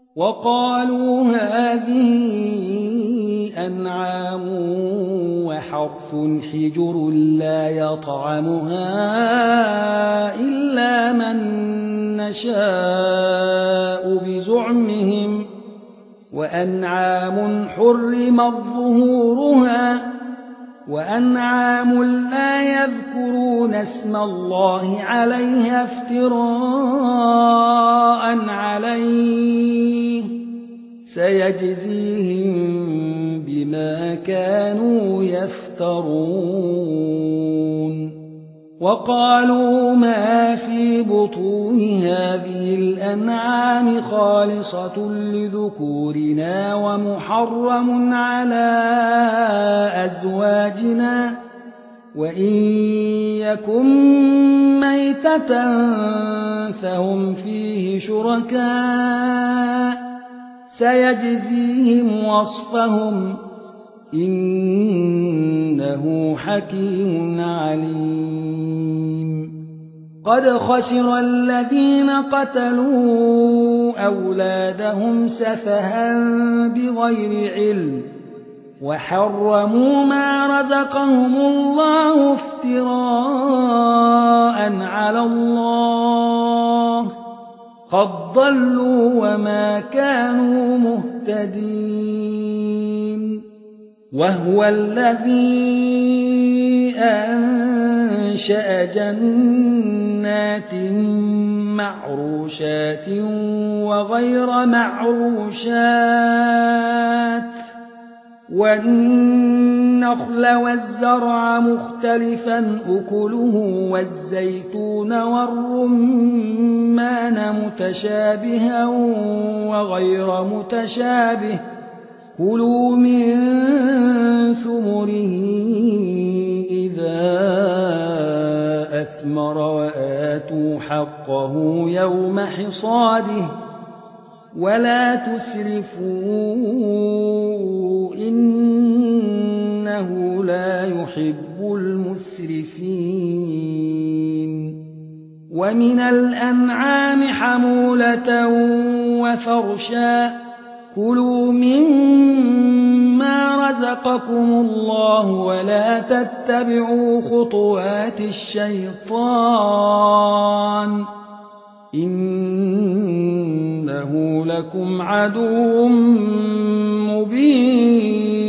وقالوا هذه أنعام وحرث حجر لا يطعمها إلا من نشاء بزعمهم وأنعام حرمت ظهورها وأنعام لا يذكرون اسم الله عليها افتراء عليه سيجزيهم بما كانوا يفترون وقالوا ما في بطون هذه الأنعام خالصة لذكورنا ومحرم على أزواجنا وإن يكن ميتة فهم فيه شركاء سيجزيهم وصفهم إنه حكيم عليم قد خسر الذين قتلوا أولادهم سفها بغير علم وحرموا ما رزقهم الله افتراء على الله قد ضلوا وما كانوا مهتدين وهو الذي أنشأ جنات معروشات وغير معروشات والنخل والزرع مختلفا أكله والزيتون والرمان متشابها وغير متشابه كلوا من ثمره إذا أثمر وآتوا حقه يوم حصاده ولا تسرفوا إنه لا يحب المسرفين ومن الأنعام حمولة وفرشا كلوا مما رزقكم الله ولا تتبعوا خطوات الشيطان إنه لكم عدو مبين